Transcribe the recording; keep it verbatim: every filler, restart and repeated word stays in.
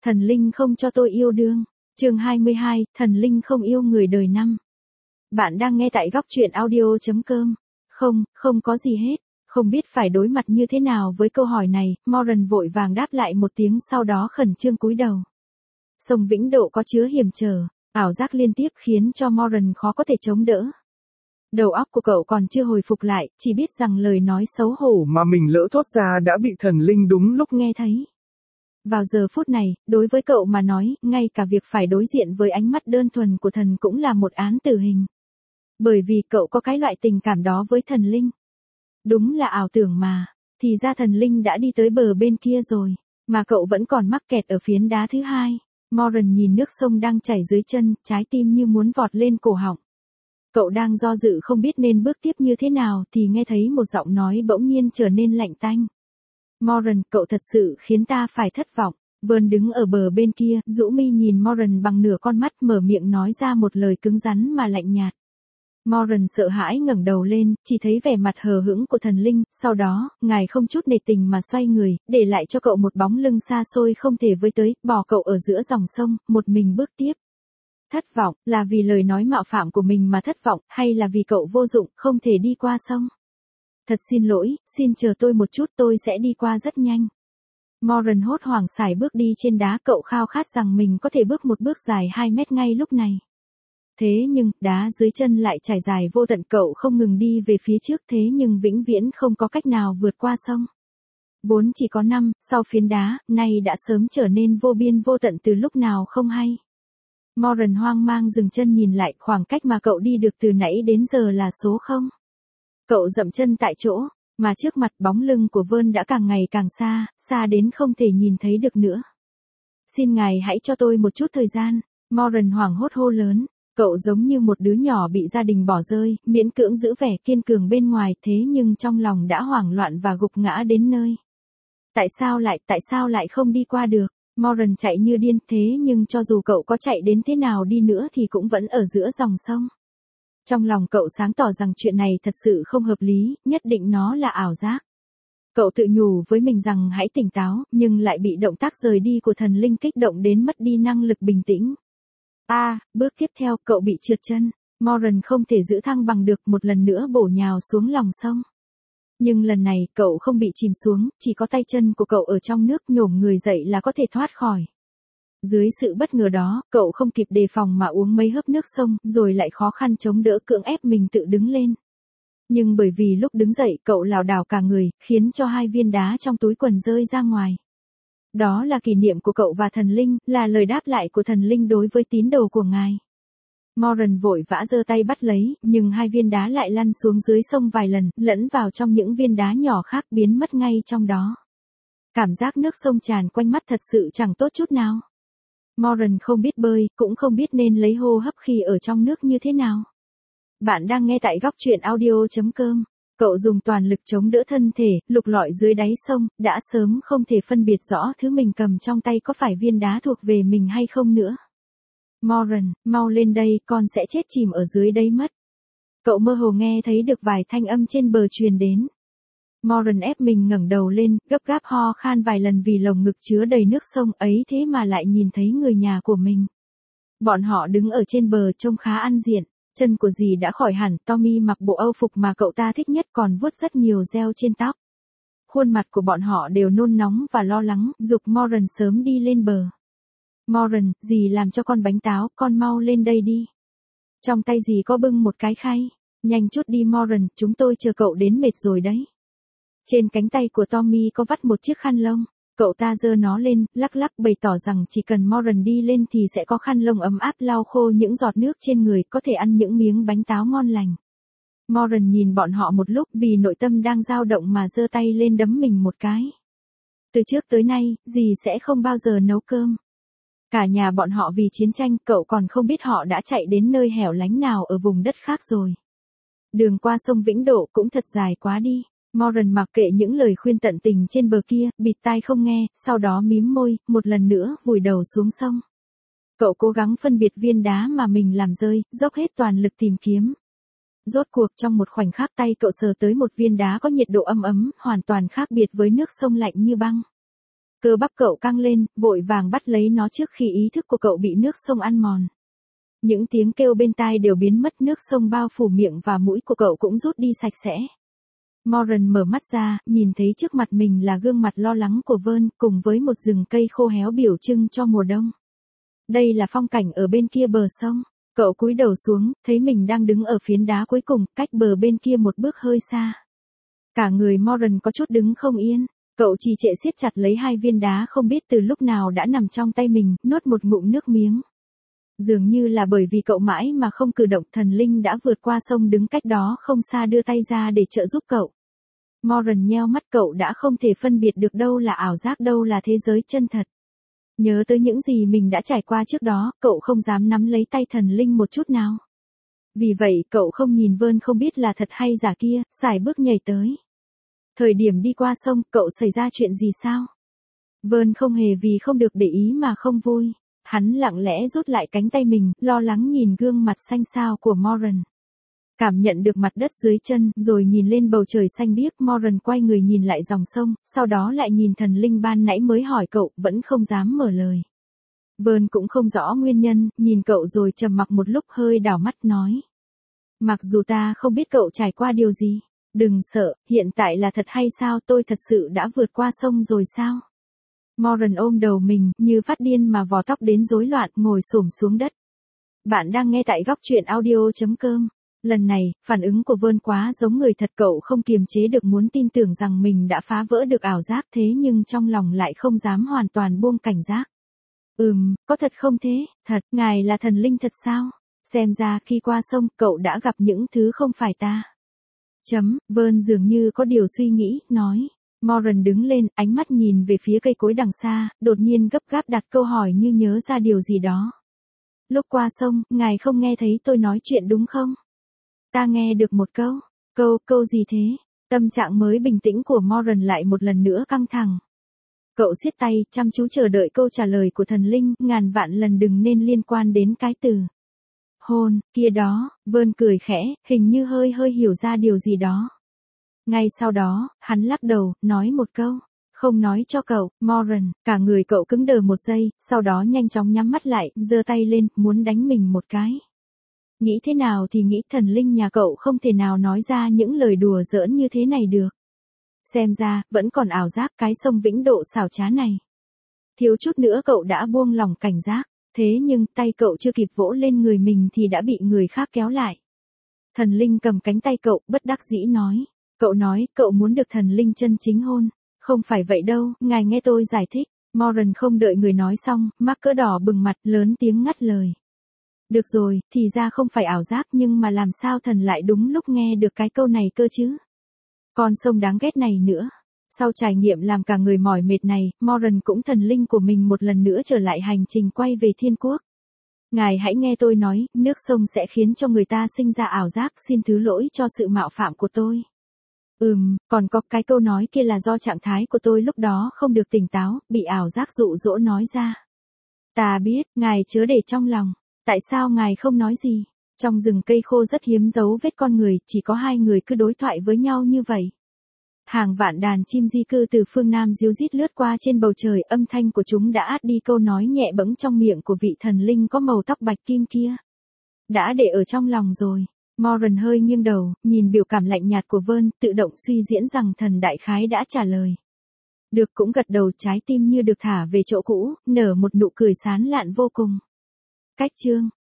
Thần linh không cho tôi yêu đương. Chương hai mươi hai, thần linh không yêu người đời năm. Bạn đang nghe tại góc truyện audio chấm com. Không, không có gì hết. Không biết phải đối mặt như thế nào với câu hỏi này, Moran vội vàng đáp lại một tiếng, sau đó khẩn trương cúi đầu. Sông Vĩnh Độ có chứa hiểm trở, ảo giác liên tiếp khiến cho Moran khó có thể chống đỡ. Đầu óc của cậu còn chưa hồi phục lại, chỉ biết rằng lời nói xấu hổ mà mình lỡ thốt ra đã bị thần linh đúng lúc nghe thấy. Vào giờ phút này, đối với cậu mà nói, ngay cả việc phải đối diện với ánh mắt đơn thuần của thần cũng là một án tử hình. Bởi vì cậu có cái loại tình cảm đó với thần linh. Đúng là ảo tưởng mà, thì ra thần linh đã đi tới bờ bên kia rồi, mà cậu vẫn còn mắc kẹt ở phiến đá thứ hai. Moran nhìn nước sông đang chảy dưới chân, trái tim như muốn vọt lên cổ họng. Cậu đang do dự không biết nên bước tiếp như thế nào thì nghe thấy một giọng nói bỗng nhiên trở nên lạnh tanh. Moran, cậu thật sự khiến ta phải thất vọng. Vern đứng ở bờ bên kia, rũ mi nhìn Moran bằng nửa con mắt, mở miệng nói ra một lời cứng rắn mà lạnh nhạt. Moran sợ hãi ngẩng đầu lên, chỉ thấy vẻ mặt hờ hững của thần linh, sau đó, ngài không chút nể tình mà xoay người, để lại cho cậu một bóng lưng xa xôi không thể với tới, bỏ cậu ở giữa dòng sông, một mình bước tiếp. Thất vọng, là vì lời nói mạo phạm của mình mà thất vọng, hay là vì cậu vô dụng, không thể đi qua sông? Thật xin lỗi, xin chờ tôi một chút, tôi sẽ đi qua rất nhanh. Moran hốt hoảng sải bước đi trên đá, cậu khao khát rằng mình có thể bước một bước dài hai mét ngay lúc này. Thế nhưng, đá dưới chân lại trải dài vô tận, cậu không ngừng đi về phía trước, thế nhưng vĩnh viễn không có cách nào vượt qua sông. Vốn chỉ có năm, sau phiến đá, nay đã sớm trở nên vô biên vô tận từ lúc nào không hay. Moran hoang mang dừng chân nhìn lại, khoảng cách mà cậu đi được từ nãy đến giờ là số không. Cậu dậm chân tại chỗ, mà trước mặt bóng lưng của Vern đã càng ngày càng xa, xa đến không thể nhìn thấy được nữa. Xin ngài hãy cho tôi một chút thời gian, Moran hoảng hốt hô lớn. Cậu giống như một đứa nhỏ bị gia đình bỏ rơi, miễn cưỡng giữ vẻ kiên cường bên ngoài, thế nhưng trong lòng đã hoảng loạn và gục ngã đến nơi. Tại sao lại, tại sao lại không đi qua được? Moran chạy như điên, thế nhưng cho dù cậu có chạy đến thế nào đi nữa thì cũng vẫn ở giữa dòng sông. Trong lòng cậu sáng tỏ rằng chuyện này thật sự không hợp lý, nhất định nó là ảo giác. Cậu tự nhủ với mình rằng hãy tỉnh táo, nhưng lại bị động tác rời đi của thần linh kích động đến mất đi năng lực bình tĩnh. A, à, bước tiếp theo, cậu bị trượt chân. Moran không thể giữ thăng bằng được, một lần nữa bổ nhào xuống lòng sông. Nhưng lần này, cậu không bị chìm xuống, chỉ có tay chân của cậu ở trong nước, nhổm người dậy là có thể thoát khỏi. Dưới sự bất ngờ đó, cậu không kịp đề phòng mà uống mấy hớp nước sông, rồi lại khó khăn chống đỡ, cưỡng ép mình tự đứng lên. Nhưng bởi vì lúc đứng dậy, cậu lảo đảo cả người, khiến cho hai viên đá trong túi quần rơi ra ngoài. Đó là kỷ niệm của cậu và thần linh, là lời đáp lại của thần linh đối với tín đồ của ngài. Moran vội vã giơ tay bắt lấy, nhưng hai viên đá lại lăn xuống dưới sông vài lần, lẫn vào trong những viên đá nhỏ khác, biến mất ngay trong đó. Cảm giác nước sông tràn quanh mắt thật sự chẳng tốt chút nào. Moran không biết bơi, cũng không biết nên lấy hô hấp khi ở trong nước như thế nào. Bạn đang nghe tại góc truyện audio chấm com. Cậu dùng toàn lực chống đỡ thân thể, lục lọi dưới đáy sông, đã sớm không thể phân biệt rõ thứ mình cầm trong tay có phải viên đá thuộc về mình hay không nữa. Moran, mau lên đây, con sẽ chết chìm ở dưới đây mất. Cậu mơ hồ nghe thấy được vài thanh âm trên bờ truyền đến. Moran ép mình ngẩng đầu lên, gấp gáp ho khan vài lần vì lồng ngực chứa đầy nước sông ấy, thế mà lại nhìn thấy người nhà của mình. Bọn họ đứng ở trên bờ trông khá ăn diện. Chân của dì đã khỏi hẳn, Tommy mặc bộ âu phục mà cậu ta thích nhất, còn vuốt rất nhiều gel trên tóc. Khuôn mặt của bọn họ đều nôn nóng và lo lắng, giục Moran sớm đi lên bờ. Moran, dì làm cho con bánh táo, con mau lên đây đi. Trong tay dì có bưng một cái khay. Nhanh chút đi Moran, chúng tôi chờ cậu đến mệt rồi đấy. Trên cánh tay của Tommy có vắt một chiếc khăn lông. Cậu ta giơ nó lên, lắc lắc bày tỏ rằng chỉ cần Moran đi lên thì sẽ có khăn lông ấm áp lau khô những giọt nước trên người, có thể ăn những miếng bánh táo ngon lành. Moran nhìn bọn họ một lúc, vì nội tâm đang dao động mà giơ tay lên đấm mình một cái. Từ trước tới nay, dì sẽ không bao giờ nấu cơm. Cả nhà bọn họ vì chiến tranh, cậu còn không biết họ đã chạy đến nơi hẻo lánh nào ở vùng đất khác rồi. Đường qua sông Vĩnh Độ cũng thật dài quá đi. Moran mặc kệ những lời khuyên tận tình trên bờ kia, bịt tai không nghe, sau đó mím môi, một lần nữa vùi đầu xuống sông. Cậu cố gắng phân biệt viên đá mà mình làm rơi, dốc hết toàn lực tìm kiếm. Rốt cuộc trong một khoảnh khắc tay cậu sờ tới một viên đá có nhiệt độ âm ấm, hoàn toàn khác biệt với nước sông lạnh như băng. Cơ bắp cậu căng lên, vội vàng bắt lấy nó trước khi ý thức của cậu bị nước sông ăn mòn. Những tiếng kêu bên tai đều biến mất, nước sông bao phủ miệng và mũi của cậu cũng rút đi sạch sẽ. Moran mở mắt ra, nhìn thấy trước mặt mình là gương mặt lo lắng của Vern, cùng với một rừng cây khô héo biểu trưng cho mùa đông. Đây là phong cảnh ở bên kia bờ sông. Cậu cúi đầu xuống, thấy mình đang đứng ở phiến đá cuối cùng, cách bờ bên kia một bước hơi xa. Cả người Moran có chút đứng không yên. Cậu trì trệ siết chặt lấy hai viên đá không biết từ lúc nào đã nằm trong tay mình, nuốt một ngụm nước miếng. Dường như là bởi vì cậu mãi mà không cử động, thần linh đã vượt qua sông đứng cách đó không xa đưa tay ra để trợ giúp cậu. Moran nheo mắt, cậu đã không thể phân biệt được đâu là ảo giác, đâu là thế giới chân thật. Nhớ tới những gì mình đã trải qua trước đó, cậu không dám nắm lấy tay thần linh một chút nào. Vì vậy, cậu không nhìn Vern không biết là thật hay giả kia, sải bước nhảy tới. Thời điểm đi qua sông, cậu xảy ra chuyện gì sao? Vern không hề vì không được để ý mà không vui. Hắn lặng lẽ rút lại cánh tay mình, lo lắng nhìn gương mặt xanh xao của Moran. Cảm nhận được mặt đất dưới chân, rồi nhìn lên bầu trời xanh biếc, Moran quay người nhìn lại dòng sông, sau đó lại nhìn thần linh ban nãy mới hỏi cậu, vẫn không dám mở lời. Vern cũng không rõ nguyên nhân, nhìn cậu rồi trầm mặc một lúc, hơi đảo mắt nói. Mặc dù ta không biết cậu trải qua điều gì, đừng sợ, hiện tại là thật hay sao, tôi thật sự đã vượt qua sông rồi sao? Moran ôm đầu mình, như phát điên mà vò tóc đến rối loạn, ngồi xổm xuống đất. Bạn đang nghe tại góc truyện audio chấm com. Lần này, phản ứng của Vern quá giống người thật, cậu không kiềm chế được muốn tin tưởng rằng mình đã phá vỡ được ảo giác, thế nhưng trong lòng lại không dám hoàn toàn buông cảnh giác. Ừm, có thật không thế? Thật, ngài là thần linh thật sao? Xem ra khi qua sông, cậu đã gặp những thứ không phải ta. Chấm, Vern dường như có điều suy nghĩ, nói. Moran đứng lên, ánh mắt nhìn về phía cây cối đằng xa, đột nhiên gấp gáp đặt câu hỏi như nhớ ra điều gì đó. Lúc qua sông, ngài không nghe thấy tôi nói chuyện đúng không? Ta nghe được một câu. Câu, câu gì thế? Tâm trạng mới bình tĩnh của Moran lại một lần nữa căng thẳng. Cậu siết tay, chăm chú chờ đợi câu trả lời của thần linh, ngàn vạn lần đừng nên liên quan đến cái từ hôn kia đó. Vern cười khẽ, hình như hơi hơi hiểu ra điều gì đó. Ngay sau đó, hắn lắc đầu, nói một câu. Không nói cho cậu, Moran. Cả người cậu cứng đờ một giây, sau đó nhanh chóng nhắm mắt lại, giơ tay lên, muốn đánh mình một cái. Nghĩ thế nào thì nghĩ, thần linh nhà cậu không thể nào nói ra những lời đùa giỡn như thế này được. Xem ra, vẫn còn ảo giác, cái sông vĩnh độ xảo trá này. Thiếu chút nữa cậu đã buông lỏng cảnh giác, thế nhưng tay cậu chưa kịp vỗ lên người mình thì đã bị người khác kéo lại. Thần linh cầm cánh tay cậu, bất đắc dĩ nói. Cậu nói, cậu muốn được thần linh chân chính hôn. Không phải vậy đâu, ngài nghe tôi giải thích. Moran không đợi người nói xong, mắt cỡ đỏ bừng mặt, lớn tiếng ngắt lời. Được rồi, thì ra không phải ảo giác, nhưng mà làm sao thần lại đúng lúc nghe được cái câu này cơ chứ? Con sông đáng ghét này nữa. Sau trải nghiệm làm cả người mỏi mệt này, Moran cũng thần linh của mình một lần nữa trở lại hành trình quay về thiên quốc. Ngài hãy nghe tôi nói, nước sông sẽ khiến cho người ta sinh ra ảo giác, xin thứ lỗi cho sự mạo phạm của tôi. Ừm, còn có cái câu nói kia là do trạng thái của tôi lúc đó không được tỉnh táo, bị ảo giác dụ dỗ nói ra. Ta biết, ngài chớ để trong lòng. Tại sao ngài không nói gì? Trong rừng cây khô rất hiếm dấu vết con người, chỉ có hai người cứ đối thoại với nhau như vậy. Hàng vạn đàn chim di cư từ phương Nam ríu rít lướt qua trên bầu trời, âm thanh của chúng đã át đi câu nói nhẹ bẫng trong miệng của vị thần linh có màu tóc bạch kim kia. Đã để ở trong lòng rồi. Moran hơi nghiêng đầu, nhìn biểu cảm lạnh nhạt của Vern, tự động suy diễn rằng thần đại khái đã trả lời. Được, cũng gật đầu, trái tim như được thả về chỗ cũ, nở một nụ cười sán lạn vô cùng. Cách chương